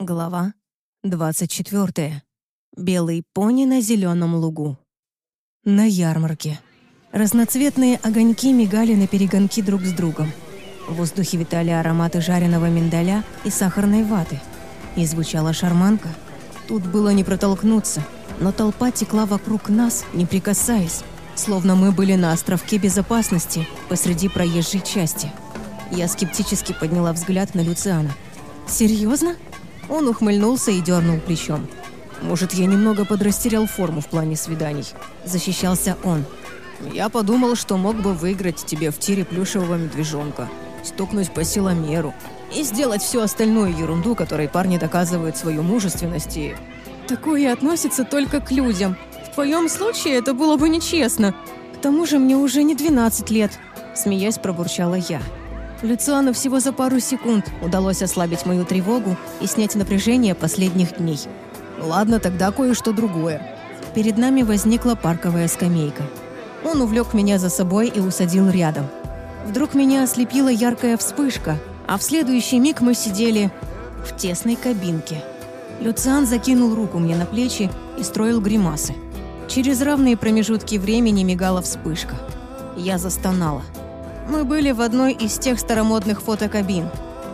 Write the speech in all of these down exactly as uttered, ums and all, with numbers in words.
Глава двадцать четвёртая. Белый пони на зеленом лугу. На ярмарке. Разноцветные огоньки мигали на перегонки друг с другом. В воздухе витали ароматы жареного миндаля и сахарной ваты. И звучала шарманка. Тут было не протолкнуться, но толпа текла вокруг нас, не прикасаясь, словно мы были на островке безопасности посреди проезжей части. Я скептически подняла взгляд на Люциана. «Серьезно?» Он ухмыльнулся и дернул плечом. «Может, я немного подрастерял форму в плане свиданий?» Защищался он. «Я подумал, что мог бы выиграть тебе в тире плюшевого медвежонка, стукнуть по силомеру и сделать всю остальную ерунду, которой парни доказывают свою мужественность и...» «Такое относится только к людям. В твоем случае это было бы нечестно. К тому же мне уже не двенадцать лет», — смеясь пробурчала я. Люциану всего за пару секунд удалось ослабить мою тревогу и снять напряжение последних дней. «Ладно, тогда кое-что другое». Перед нами возникла парковая скамейка. Он увлек меня за собой и усадил рядом. Вдруг меня ослепила яркая вспышка, а в следующий миг мы сидели в тесной кабинке. Люциан закинул руку мне на плечи и строил гримасы. Через равные промежутки времени мигала вспышка. Я застонала. Мы были в одной из тех старомодных фотокабин.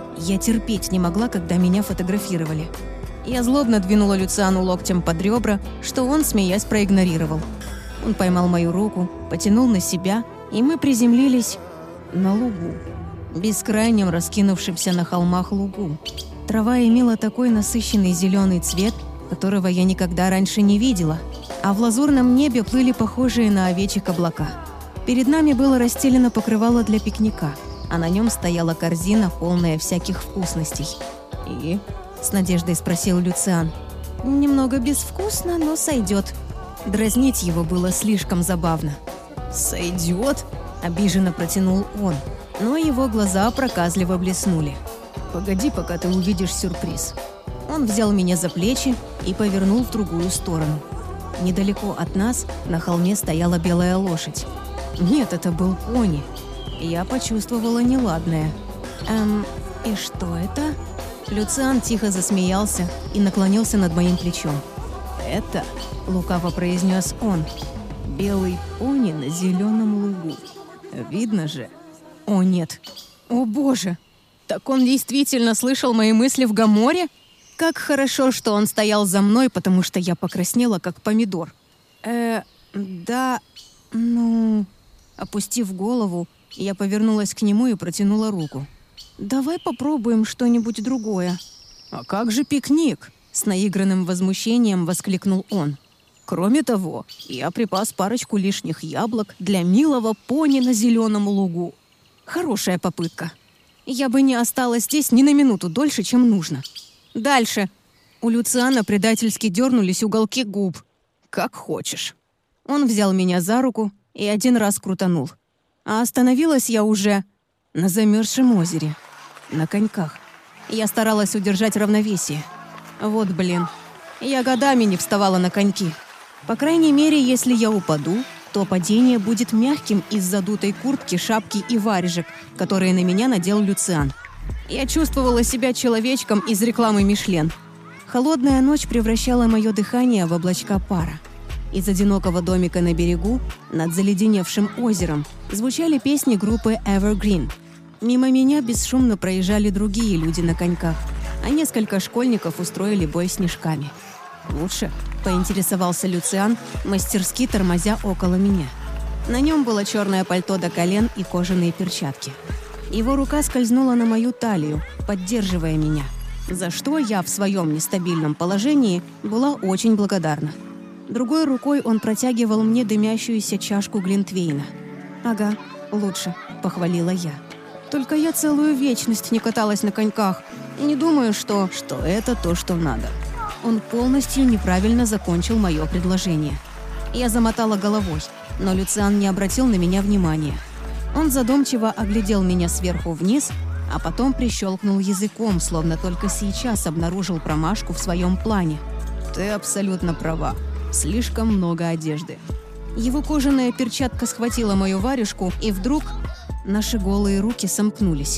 Я терпеть не могла, когда меня фотографировали. Я злобно двинула Люциану локтем под ребра, что он, смеясь, проигнорировал. Он поймал мою руку, потянул на себя, и мы приземлились на лугу. Бескрайнем раскинувшемся на холмах лугу. Трава имела такой насыщенный зеленый цвет, которого я никогда раньше не видела, а в лазурном небе плыли похожие на овечек облака. Перед нами было расстелено покрывало для пикника, а на нем стояла корзина, полная всяких вкусностей. «И?» – с надеждой спросил Люциан. «Немного безвкусно, но сойдет». Дразнить его было слишком забавно. «Сойдет?» – обиженно протянул он, но его глаза проказливо блеснули. «Погоди, пока ты увидишь сюрприз». Он взял меня за плечи и повернул в другую сторону. Недалеко от нас на холме стояла белая лошадь. Нет, это был пони. Я почувствовала неладное. «Эм, и что это?» Люциан тихо засмеялся и наклонился над моим плечом. «Это», — лукаво произнес он, — «белый пони на зеленом лугу. Видно же?» «О, нет! О, боже! Так он действительно слышал мои мысли в Гоморе? Как хорошо, что он стоял за мной, потому что я покраснела, как помидор». «Э, да, ну...» Опустив голову, я повернулась к нему и протянула руку. «Давай попробуем что-нибудь другое». «А как же пикник?» — с наигранным возмущением воскликнул он. «Кроме того, я припас парочку лишних яблок для милого пони на зеленом лугу». Хорошая попытка. Я бы не осталась здесь ни на минуту дольше, чем нужно. «Дальше». У Люциана предательски дернулись уголки губ. «Как хочешь». Он взял меня за руку и один раз крутанул. А остановилась я уже на замерзшем озере, на коньках. Я старалась удержать равновесие. Вот блин, я годами не вставала на коньки. По крайней мере, если я упаду, то падение будет мягким из-за дутой куртки, шапки и варежек, которые на меня надел Люциан. Я чувствовала себя человечком из рекламы «Мишлен». Холодная ночь превращала мое дыхание в облачка пара. Из одинокого домика на берегу, над заледеневшим озером, звучали песни группы Evergreen. Мимо меня бесшумно проезжали другие люди на коньках, а несколько школьников устроили бой снежками. «Лучше?» – поинтересовался Люциан, мастерски тормозя около меня. На нем было черное пальто до колен и кожаные перчатки. Его рука скользнула на мою талию, поддерживая меня, за что я в своем нестабильном положении была очень благодарна. Другой рукой он протягивал мне дымящуюся чашку глинтвейна. «Ага, лучше», — похвалила я. «Только я целую вечность не каталась на коньках и не думаю, что...» «Что это то, что надо». Он полностью неправильно закончил мое предложение. Я замотала головой, но Люциан не обратил на меня внимания. Он задумчиво оглядел меня сверху вниз, а потом прищелкнул языком, словно только сейчас обнаружил промашку в своем плане. «Ты абсолютно права. Слишком много одежды». Его кожаная перчатка схватила мою варежку, и вдруг наши голые руки сомкнулись.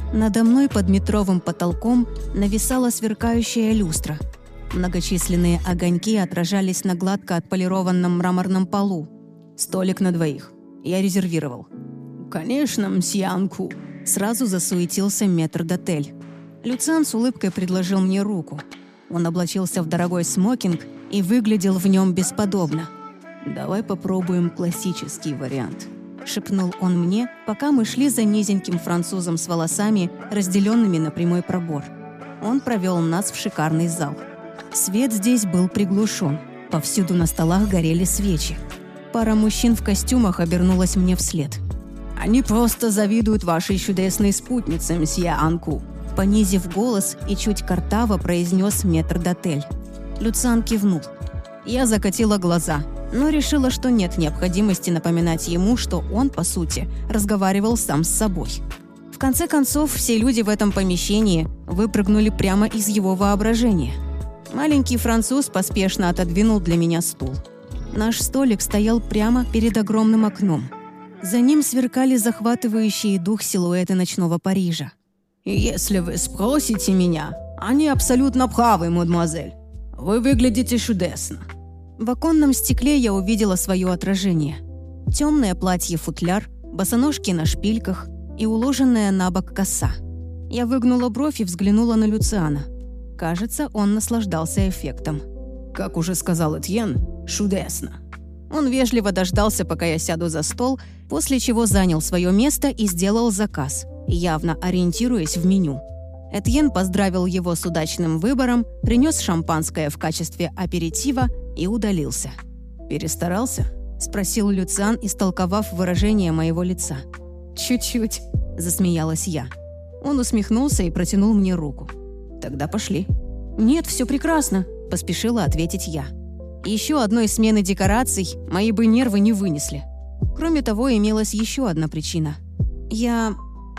Надо мной под метровым потолком нависала сверкающая люстра. Многочисленные огоньки отражались на гладко отполированном мраморном полу. «Столик на двоих. Я резервировал». «Конечно, мсье Анку». Сразу засуетился метрдотель. Люциан с улыбкой предложил мне руку. Он облачился в дорогой смокинг и выглядел в нем бесподобно. «Давай попробуем классический вариант», — шепнул он мне, пока мы шли за низеньким французом с волосами, разделенными на прямой пробор. Он провел нас в шикарный зал. Свет здесь был приглушен. Повсюду на столах горели свечи. Пара мужчин в костюмах обернулась мне вслед. «Они просто завидуют вашей чудесной спутнице, мсье Анку», — понизив голос и чуть картаво произнес метрдотель. Люциан кивнул. Я закатила глаза, но решила, что нет необходимости напоминать ему, что он, по сути, разговаривал сам с собой. В конце концов, все люди в этом помещении выпрыгнули прямо из его воображения. Маленький француз поспешно отодвинул для меня стул. Наш столик стоял прямо перед огромным окном. За ним сверкали захватывающие дух силуэты ночного Парижа. «Если вы спросите меня, они абсолютно правы, мадемуазель. Вы выглядите чудесно». В оконном стекле я увидела свое отражение. Темное платье-футляр, босоножки на шпильках и уложенная на бок коса. Я выгнула бровь и взглянула на Люциана. Кажется, он наслаждался эффектом. «Как уже сказал Этьен, чудесно». Он вежливо дождался, пока я сяду за стол, после чего занял свое место и сделал заказ, явно ориентируясь в меню. Этьен поздравил его с удачным выбором, принес шампанское в качестве аперитива и удалился. «Перестарался?» – спросил Люциан, истолковав выражение моего лица. «Чуть-чуть», – засмеялась я. Он усмехнулся и протянул мне руку. «Тогда пошли». «Нет, все прекрасно», – поспешила ответить я. Еще одной смены декораций мои бы нервы не вынесли. Кроме того, имелась еще одна причина. Я...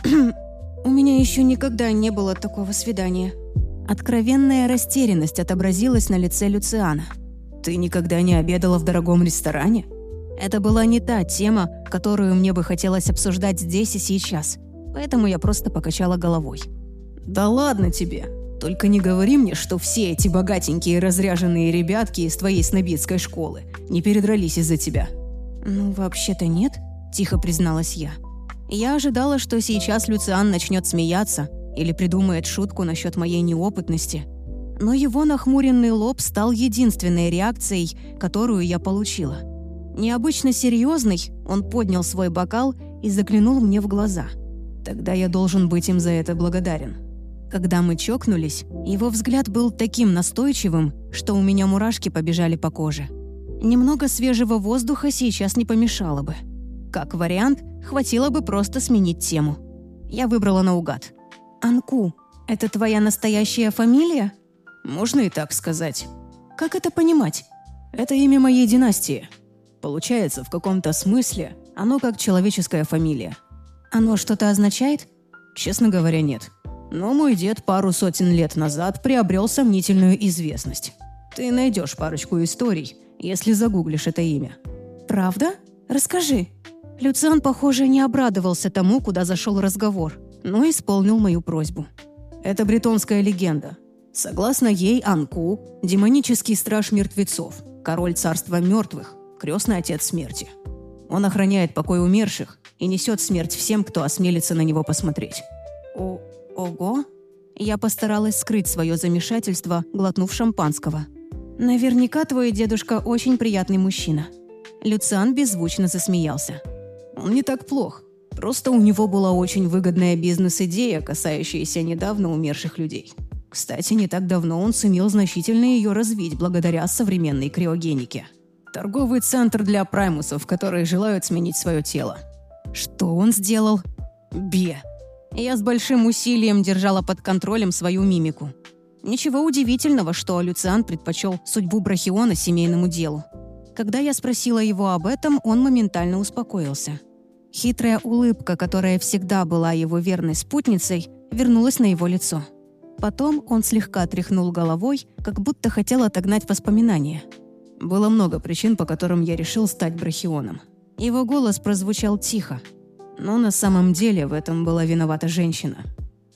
У меня еще никогда не было такого свидания. Откровенная растерянность отобразилась на лице Люциана. «Ты никогда не обедала в дорогом ресторане?» Это была не та тема, которую мне бы хотелось обсуждать здесь и сейчас, поэтому я просто покачала головой. «Да ладно тебе! Только не говори мне, что все эти богатенькие разряженные ребятки из твоей снобистской школы не передрались из-за тебя». «Ну, вообще-то нет», – тихо призналась я. Я ожидала, что сейчас Люциан начнет смеяться или придумает шутку насчет моей неопытности. Но его нахмуренный лоб стал единственной реакцией, которую я получила. Необычно серьезный, он поднял свой бокал и заглянул мне в глаза. Тогда я должен быть им за это благодарен. Когда мы чокнулись, его взгляд был таким настойчивым, что у меня мурашки побежали по коже. Немного свежего воздуха сейчас не помешало бы. Как вариант, хватило бы просто сменить тему. Я выбрала наугад. «Анку, это твоя настоящая фамилия?» «Можно и так сказать». «Как это понимать?» «Это имя моей династии. Получается, в каком-то смысле оно как человеческая фамилия». «Оно что-то означает?» «Честно говоря, нет. Но мой дед пару сотен лет назад приобрел сомнительную известность. Ты найдешь парочку историй, если загуглишь это имя». «Правда? Расскажи». Люциан, похоже, не обрадовался тому, куда зашел разговор, но исполнил мою просьбу. Это бретонская легенда. Согласно ей, Анку – демонический страж мертвецов, король царства мертвых, крестный отец смерти. Он охраняет покой умерших и несет смерть всем, кто осмелится на него посмотреть. О, ого! Я постаралась скрыть свое замешательство, глотнув шампанского. Наверняка твой дедушка очень приятный мужчина. Люциан беззвучно засмеялся. Он не так плох. Просто у него была очень выгодная бизнес-идея, касающаяся недавно умерших людей. Кстати, не так давно он сумел значительно ее развить благодаря современной криогенике. Торговый центр для праймусов, которые желают сменить свое тело. Что он сделал? Бе. Я с большим усилием держала под контролем свою мимику. Ничего удивительного, что Люциан предпочел судьбу Брахиона семейному делу. Когда я спросила его об этом, он моментально успокоился. Хитрая улыбка, которая всегда была его верной спутницей, вернулась на его лицо. Потом он слегка тряхнул головой, как будто хотел отогнать воспоминания. Было много причин, по которым я решил стать Брахионом. Его голос прозвучал тихо. Но на самом деле в этом была виновата женщина.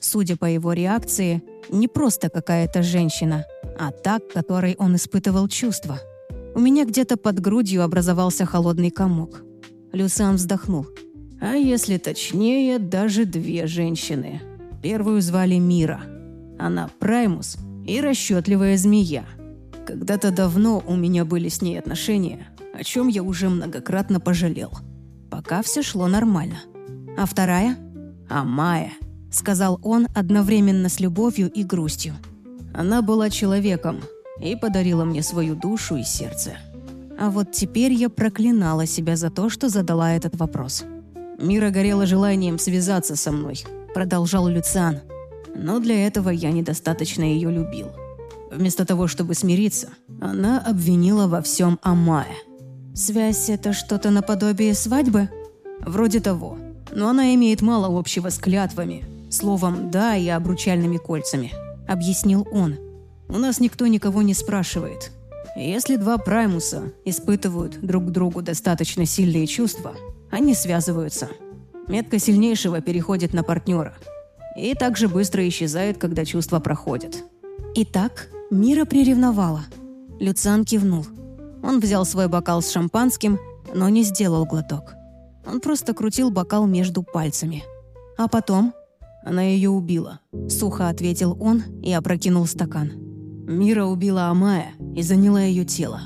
Судя по его реакции, не просто какая-то женщина, а та, к которой он испытывал чувства. У меня где-то под грудью образовался холодный комок. Люциан вздохнул. А если точнее, даже две женщины. Первую звали Мира. Она Праймус и расчетливая змея. Когда-то давно у меня были с ней отношения, о чем я уже многократно пожалел. Пока все шло нормально. А вторая? Амая, сказал он одновременно с любовью и грустью. Она была человеком и подарила мне свою душу и сердце. А вот теперь я проклинала себя за то, что задала этот вопрос. «Мира горела желанием связаться со мной», — продолжал Люциан. «Но для этого я недостаточно ее любил. Вместо того, чтобы смириться, она обвинила во всем Амая». «Связь — это что-то наподобие свадьбы?» «Вроде того. Но она имеет мало общего с клятвами, словом «да» и обручальными кольцами», — объяснил он. «У нас никто никого не спрашивает. Если два праймуса испытывают друг к другу достаточно сильные чувства, они связываются. Метка сильнейшего переходит на партнера. И так же быстро исчезает, когда чувства проходят». «Итак, Мира приревновала». Люциан кивнул. Он взял свой бокал с шампанским, но не сделал глоток. Он просто крутил бокал между пальцами. А потом она ее убила, сухо ответил он и опрокинул стакан. Мира убила Амая и заняла ее тело.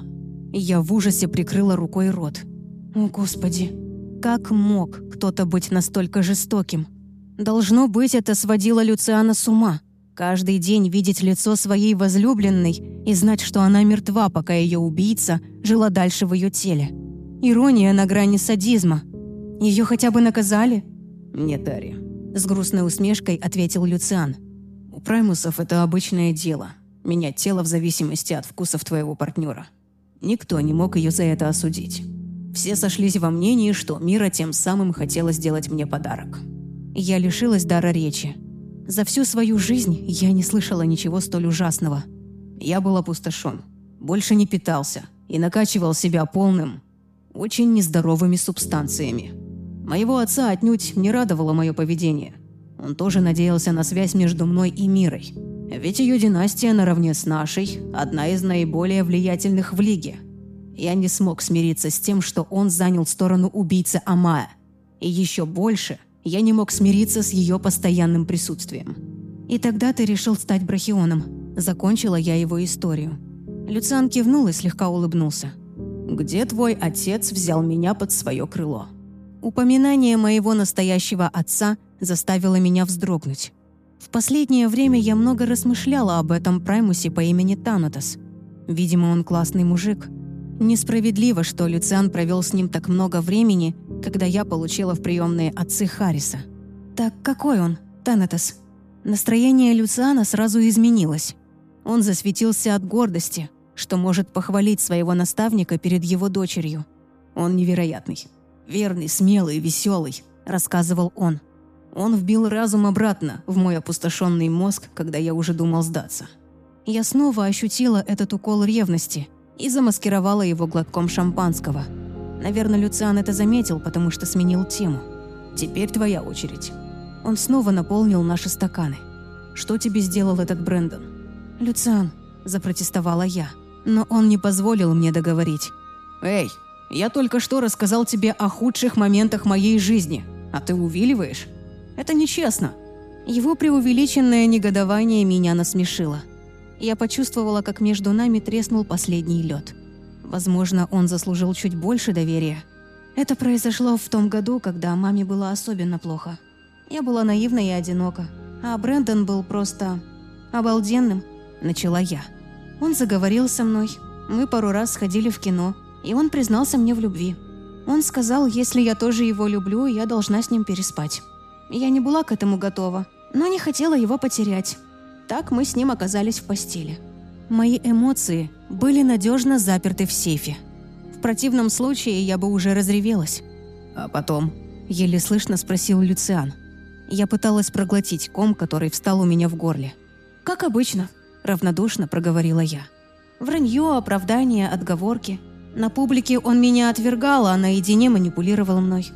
Я в ужасе прикрыла рукой рот. О, Господи, как мог кто-то быть настолько жестоким? Должно быть, это сводило Люциана с ума. Каждый день видеть лицо своей возлюбленной и знать, что она мертва, пока ее убийца жила дальше в ее теле. Ирония на грани садизма. Ее хотя бы наказали? «Нет, Ари», — с грустной усмешкой ответил Люциан. «У праймусов это обычное дело — менять тело в зависимости от вкусов твоего партнера. Никто не мог ее за это осудить. Все сошлись во мнении, что Мира тем самым хотела сделать мне подарок». Я лишилась дара речи. За всю свою жизнь я не слышала ничего столь ужасного. Я был опустошен, больше не питался и накачивал себя полным, очень нездоровыми субстанциями. Моего отца отнюдь не радовало мое поведение. Он тоже надеялся на связь между мной и Мирой. Ведь ее династия наравне с нашей – одна из наиболее влиятельных в Лиге. Я не смог смириться с тем, что он занял сторону убийцы Амая. И еще больше – я не мог смириться с ее постоянным присутствием. «И тогда ты решил стать брахионом», – закончила я его историю. Люциан кивнул и слегка улыбнулся. «Где твой отец взял меня под свое крыло?» Упоминание моего настоящего отца заставило меня вздрогнуть. В последнее время я много размышляла об этом праймусе по имени Танатос. Видимо, он классный мужик. Несправедливо, что Люциан провел с ним так много времени, когда я получила в приемные отцы Харриса. «Так какой он, Танатос?» Настроение Люциана сразу изменилось. Он засветился от гордости, что может похвалить своего наставника перед его дочерью. «Он невероятный. Верный, смелый, веселый», — рассказывал он. Он вбил разум обратно в мой опустошенный мозг, когда я уже думал сдаться. Я снова ощутила этот укол ревности и замаскировала его глотком шампанского. Наверное, Люциан это заметил, потому что сменил тему. «Теперь твоя очередь». Он снова наполнил наши стаканы. «Что тебе сделал этот Брэндон?» «Люциан», — запротестовала я, но он не позволил мне договорить. «Эй, я только что рассказал тебе о худших моментах моей жизни, а ты увиливаешь? Это нечестно». Его преувеличенное негодование меня насмешило. Я почувствовала, как между нами треснул последний лед. Возможно, он заслужил чуть больше доверия. Это произошло в том году, когда маме было особенно плохо. Я была наивна и одинока, а Брэндон был просто обалденным, начала я. Он заговорил со мной, мы пару раз сходили в кино, и он признался мне в любви. Он сказал, если я тоже его люблю, я должна с ним переспать. Я не была к этому готова, но не хотела его потерять. Так мы с ним оказались в постели. Мои эмоции были надежно заперты в сейфе. В противном случае я бы уже разревелась. «А потом?» – еле слышно спросил Люциан. Я пыталась проглотить ком, который встал у меня в горле. «Как обычно», – равнодушно проговорила я. Вранье, оправдание, отговорки. На публике он меня отвергал, а наедине манипулировал мной.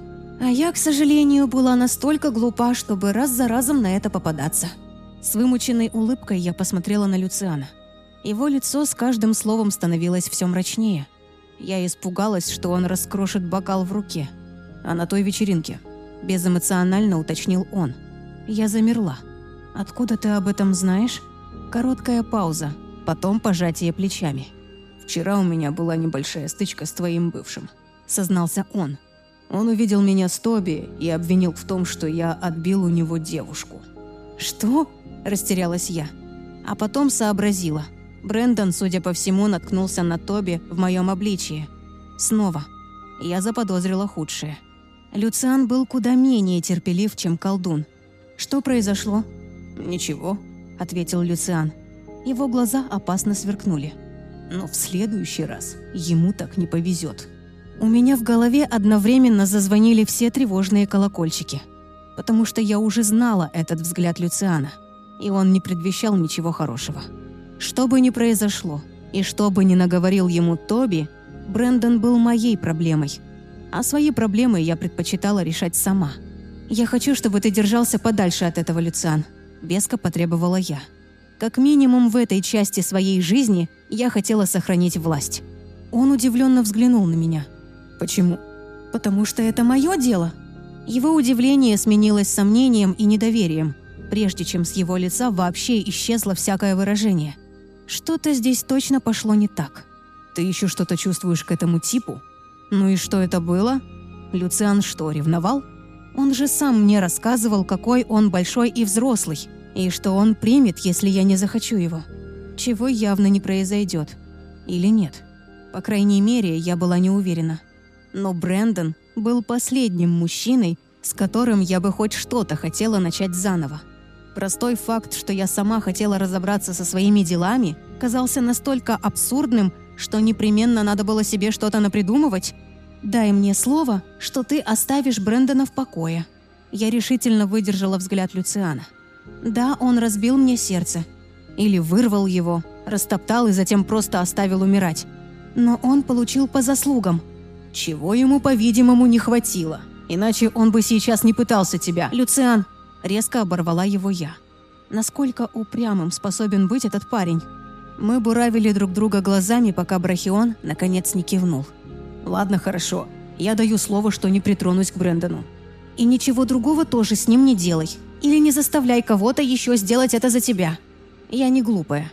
А я, к сожалению, была настолько глупа, чтобы раз за разом на это попадаться. С вымученной улыбкой я посмотрела на Люциана. Его лицо с каждым словом становилось все мрачнее. Я испугалась, что он раскрошит бокал в руке. А на той вечеринке безэмоционально уточнил он. Я замерла. «Откуда ты об этом знаешь?» Короткая пауза, потом пожатие плечами. «Вчера у меня была небольшая стычка с твоим бывшим», — сознался он. «Он увидел меня с Тоби и обвинил в том, что я отбил у него девушку». «Что?» – растерялась я. А потом сообразила. Брэндон, судя по всему, наткнулся на Тоби в моем обличии. Снова. Я заподозрила худшее. Люциан был куда менее терпелив, чем колдун. «Что произошло?» «Ничего», – ответил Люциан. Его глаза опасно сверкнули. «Но в следующий раз ему так не повезет». У меня в голове одновременно зазвонили все тревожные колокольчики, потому что я уже знала этот взгляд Люциана, и он не предвещал ничего хорошего. Что бы ни произошло, и что бы ни наговорил ему Тоби, Брэндон был моей проблемой, а свои проблемы я предпочитала решать сама. «Я хочу, чтобы ты держался подальше от этого, Люциан», – веско потребовала я. Как минимум в этой части своей жизни я хотела сохранить власть. Он удивленно взглянул на меня. «Почему?» «Потому что это мое дело». Его удивление сменилось сомнением и недоверием, прежде чем с его лица вообще исчезло всякое выражение. Что-то здесь точно пошло не так. «Ты еще что-то чувствуешь к этому типу?» «Ну и что это было?» Люциан что, ревновал? Он же сам мне рассказывал, какой он большой и взрослый, и что он примет, если я не захочу его. Чего явно не произойдет. Или нет? По крайней мере, я была не уверена. Но Брэндон был последним мужчиной, с которым я бы хоть что-то хотела начать заново. Простой факт, что я сама хотела разобраться со своими делами, казался настолько абсурдным, что непременно надо было себе что-то напридумывать. «Дай мне слово, что ты оставишь Брэндона в покое». Я решительно выдержала взгляд Люциана. Да, он разбил мне сердце. Или вырвал его, растоптал и затем просто оставил умирать. Но он получил по заслугам. Чего ему, по-видимому, не хватило. Иначе он бы сейчас не пытался тебя. «Люциан!» – резко оборвала его я. Насколько упрямым способен быть этот парень? Мы буравили друг друга глазами, пока Брахион наконец не кивнул. «Ладно, хорошо. Я даю слово, что не притронусь к Брэндону. И ничего другого тоже с ним не делай. Или не заставляй кого-то еще сделать это за тебя. Я не глупая».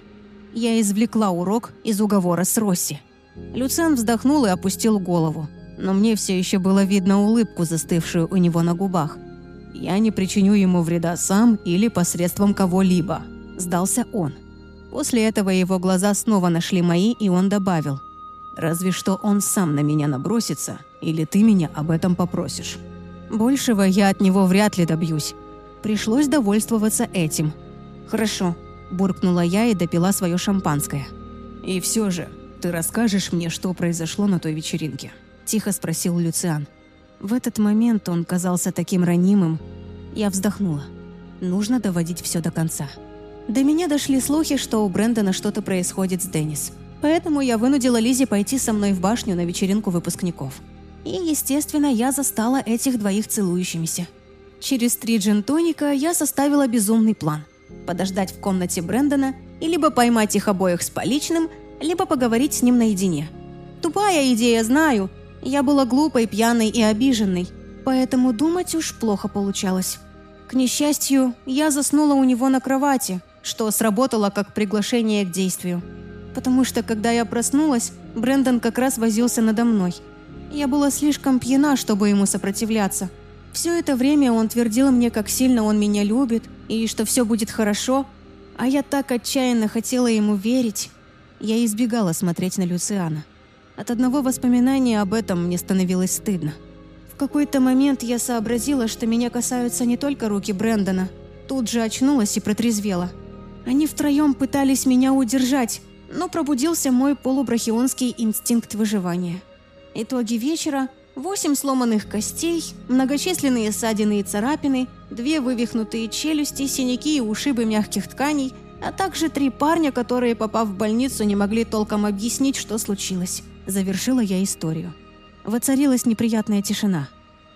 Я извлекла урок из уговора с Росси. Люциан вздохнул и опустил голову, но мне все еще было видно улыбку, застывшую у него на губах. «Я не причиню ему вреда сам или посредством кого-либо», – сдался он. После этого его глаза снова нашли мои, и он добавил: «Разве что он сам на меня набросится, или ты меня об этом попросишь». Большего я от него вряд ли добьюсь. Пришлось довольствоваться этим. «Хорошо», – буркнула я и допила свое шампанское. «И все же, ты расскажешь мне, что произошло на той вечеринке?» – тихо спросил Люциан. В этот момент он казался таким ранимым. Я вздохнула. Нужно доводить все до конца. До меня дошли слухи, что у Брэндона что-то происходит с Деннис. Поэтому я вынудила Лиззи пойти со мной в башню на вечеринку выпускников. И, естественно, я застала этих двоих целующимися. Через три джин-тоника я составила безумный план. Подождать в комнате Брэндона и либо поймать их обоих с поличным, либо поговорить с ним наедине. Тупая идея, знаю. Я была глупой, пьяной и обиженной, поэтому думать уж плохо получалось. К несчастью, я заснула у него на кровати, что сработало как приглашение к действию. Потому что, когда я проснулась, Брэндон как раз возился надо мной. Я была слишком пьяна, чтобы ему сопротивляться. Все это время он твердил мне, как сильно он меня любит, и что все будет хорошо, а я так отчаянно хотела ему верить. Я избегала смотреть на Люциана. От одного воспоминания об этом мне становилось стыдно. В какой-то момент я сообразила, что меня касаются не только руки Брэндона. Тут же очнулась и протрезвела. Они втроем пытались меня удержать, но пробудился мой полубрахионский инстинкт выживания. Итоги вечера – восемь сломанных костей, многочисленные ссадины и царапины, две вывихнутые челюсти, синяки и ушибы мягких тканей, а также три парня, которые, попав в больницу, не могли толком объяснить, что случилось. Завершила я историю. Воцарилась неприятная тишина.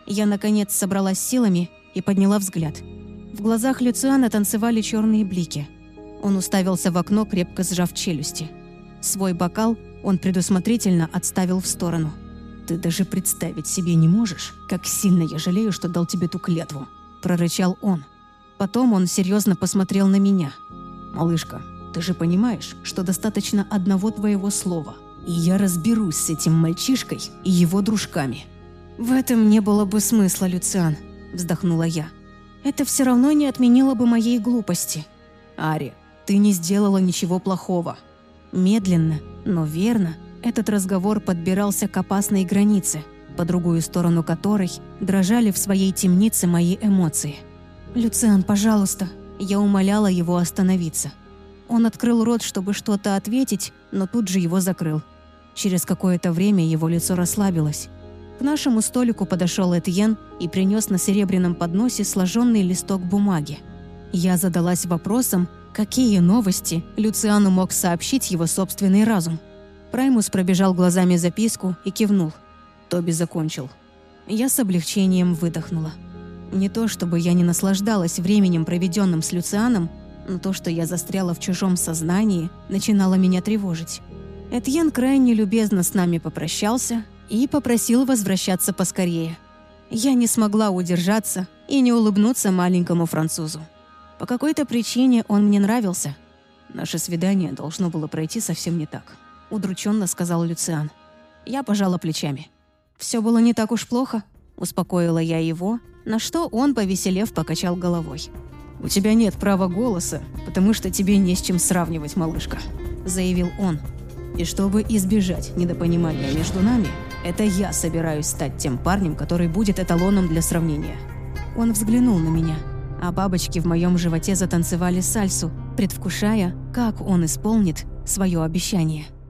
Я, наконец, собралась силами и подняла взгляд. В глазах Люциана танцевали черные блики. Он уставился в окно, крепко сжав челюсти. Свой бокал он предусмотрительно отставил в сторону. «Ты даже представить себе не можешь, как сильно я жалею, что дал тебе ту клятву», – прорычал он. Потом он серьезно посмотрел на меня. «Малышка, ты же понимаешь, что достаточно одного твоего слова, и я разберусь с этим мальчишкой и его дружками». «В этом не было бы смысла, Люциан», – вздохнула я. «Это все равно не отменило бы моей глупости». «Ари, ты не сделала ничего плохого». Медленно, но верно, этот разговор подбирался к опасной границе, по другую сторону которой дрожали в своей темнице мои эмоции. «Люциан, пожалуйста», – я умоляла его остановиться. Он открыл рот, чтобы что-то ответить, но тут же его закрыл. Через какое-то время его лицо расслабилось. К нашему столику подошел Этьен и принес на серебряном подносе сложенный листок бумаги. Я задалась вопросом, какие новости Люциану мог сообщить его собственный разум. Праймус пробежал глазами записку и кивнул. Тоби закончил. Я с облегчением выдохнула. Не то чтобы я не наслаждалась временем, проведенным с Люцианом, но то, что я застряла в чужом сознании, начинало меня тревожить. Этьен крайне любезно с нами попрощался и попросил возвращаться поскорее. Я не смогла удержаться и не улыбнуться маленькому французу. По какой-то причине он мне нравился. «Наше свидание должно было пройти совсем не так», — удрученно сказал Люциан. Я пожала плечами. «Все было не так уж плохо», — успокоила я его, на что он, повеселев, покачал головой. «У тебя нет права голоса, потому что тебе не с чем сравнивать, малышка», — заявил он. «И чтобы избежать недопонимания между нами, это я собираюсь стать тем парнем, который будет эталоном для сравнения». Он взглянул на меня, а бабочки в моем животе затанцевали сальсу, предвкушая, как он исполнит свое обещание.